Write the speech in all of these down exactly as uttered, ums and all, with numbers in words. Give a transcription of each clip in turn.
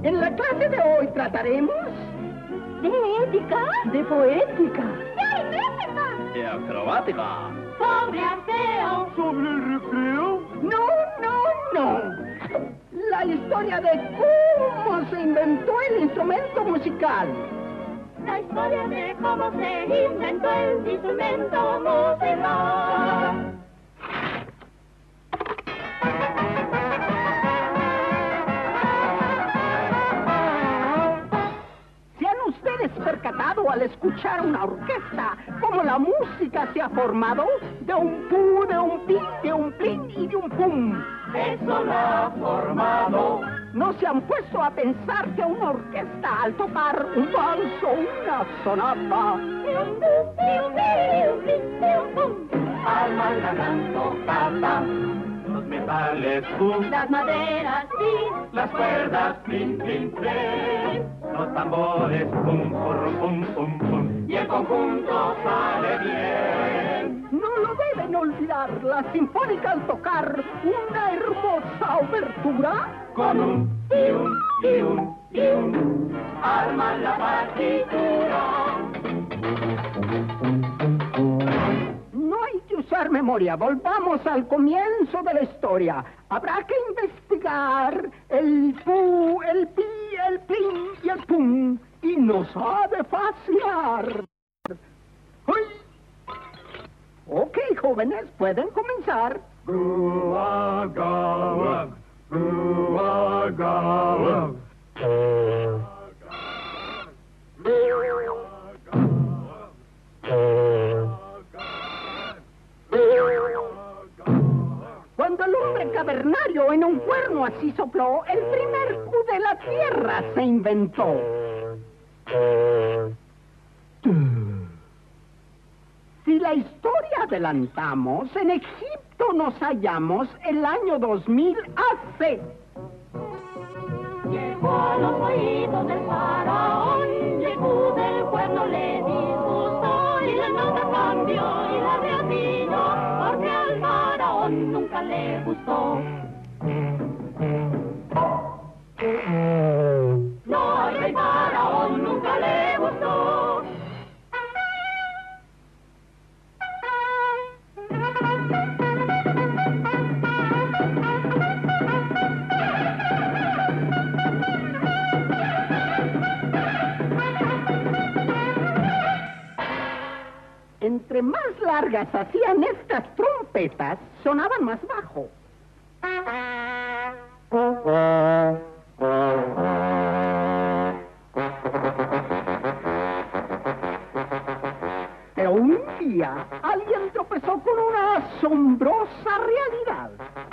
En la clase de hoy trataremos... ¿De ética? De poética. ¡De aritmética! De acrobática. ¡Sobre aseo! ¿Sobre el recreo? No, no, no. La historia de cómo se inventó el instrumento musical. La historia de cómo se inventó el instrumento musical. ¿Se han ustedes percatado al escuchar una orquesta cómo la música se ha formado? De un pu, de un pi, de un plin y de un pum. Eso lo ha formado. ¿No se han puesto a pensar que una orquesta al tocar un vals o una sonata alma la gran tocata? Los metales, pum. Las maderas, sí. Las cuerdas, plin, plin, plin. Los tambores, pum, pum, pum, pum, pum. Y el conjunto sale bien. no lo deben olvidar. La sinfónica al tocar una hermosa obertura Con un y un y un y un arman la partitura. No hay que usar memoria. Volvamos al comienzo de la historia. Habrá que investigar el pu, el pi, el plin y el pum. Y nos ha de fascinar. ¡Uy! Ok, jóvenes, pueden comenzar. Guagawag, guagawag. Cuando el hombre cavernario en un cuerno así sopló, el primer cu de la tierra se inventó. Si la historia adelantamos, en Egipto nos hallamos el año dos mil A C. Llegó a los oídos del faraón, llegó del cuerno, le disgustó y la nota cambió y la reafinó, porque al faraón nunca le gustó. No, al rey faraón nunca le gustó. Entre más largas hacían estas trompetas, sonaban más bajo. Pero un día, alguien tropezó con una asombrosa realidad.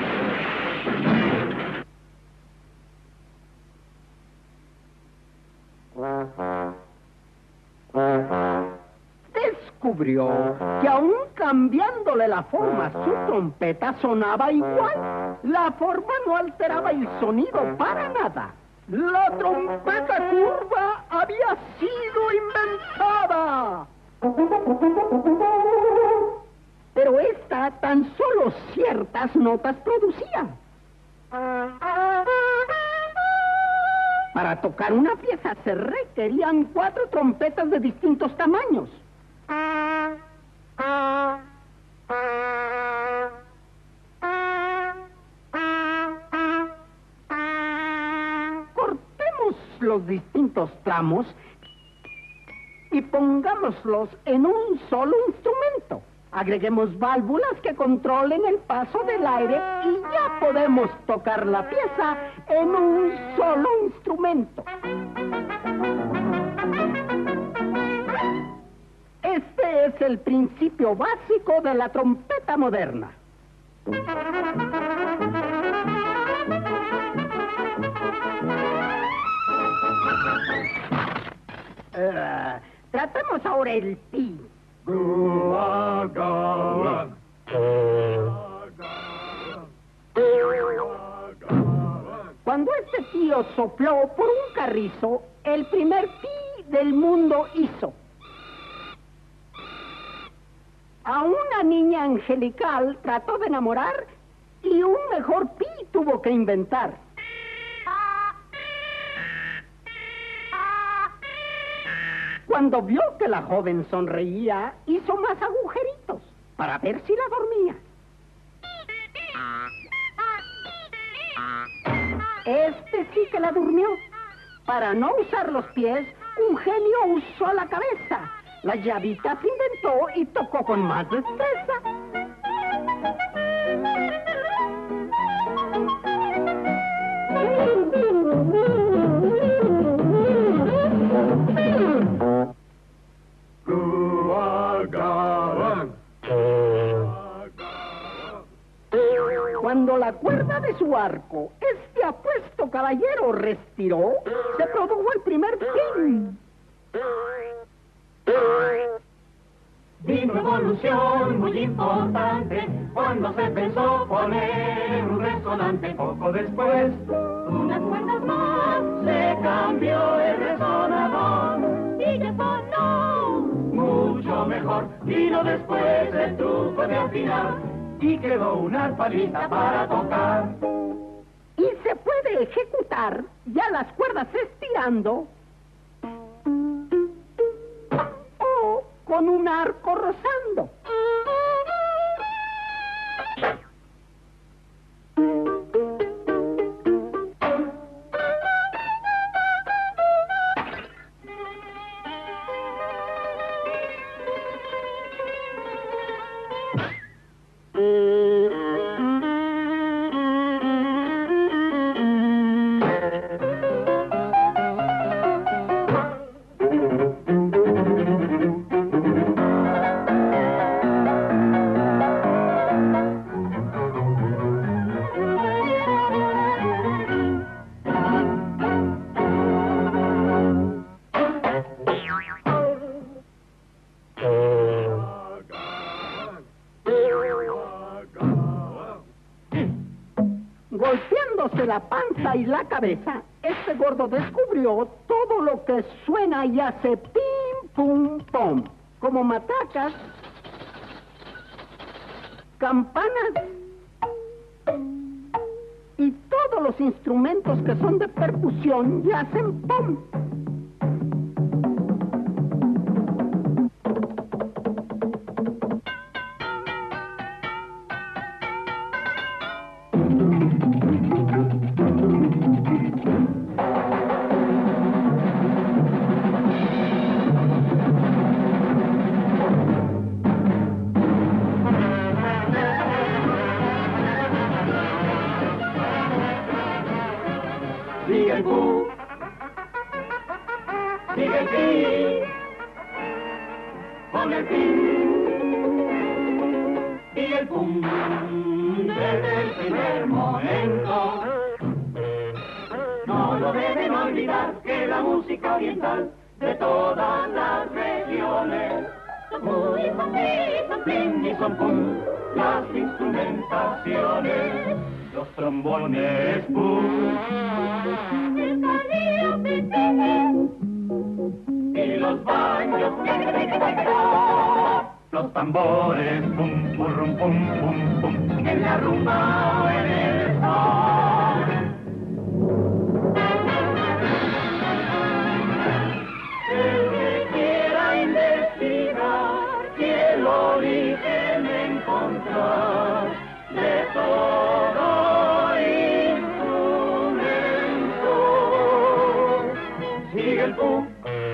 Descubrió que aún cambiándole la forma a su trompeta sonaba igual. La forma no alteraba el sonido para nada. La trompeta curva había sido inventada. Pero esta tan solo ciertas notas producía. Para tocar una pieza se requerían cuatro trompetas de distintos tamaños. Cortemos los distintos tramos y pongámoslos en un solo instrumento. Agreguemos válvulas que controlen el paso del aire y ya podemos tocar la pieza en un solo instrumento. Este es el principio básico de la trompeta moderna. Uh, tratemos ahora el pi. Guagawag. Cuando este tío sopló por un carrizo, el primer pi del mundo hizo. A una niña angelical trató de enamorar y un mejor pi tuvo que inventar. Cuando vio que la joven sonreía, hizo más agujeritos para ver si la dormía. Este sí que la durmió. Para no usar los pies, un genio usó la cabeza. La llavita se inventó y tocó con más destreza. Cuando la cuerda de su arco este apuesto caballero respiró, se produjo el primer fin. Vino evolución muy importante cuando se pensó poner un resonante. Poco después, Unas cuerdas más se cambió el resonador. y ya sonó. Mucho mejor. Vino después el truco de afinar y quedó una arpalita para tocar. Y se puede ejecutar ya las cuerdas estirando o con un arco rozando. Golpeándose la panza y la cabeza, este gordo descubrió todo lo que suena y hace pim, pum, pom, como matacas, campanas y todos los instrumentos que son de percusión y hacen pom. Sigue el pu, sigue el pi, con el pin y el pum desde el primer momento. No lo deben olvidar que la música oriental de todas las regiones son pu y son pi, son pin y son pum, las instrumentaciones, los trombones pum. El sonido pipí. Y los baños, los tambores, pum, pum, pum, pum, pum, en la rumba o en el sol. El que quiera investigar y el origen encontrar de todo instrumento, sigue el pum.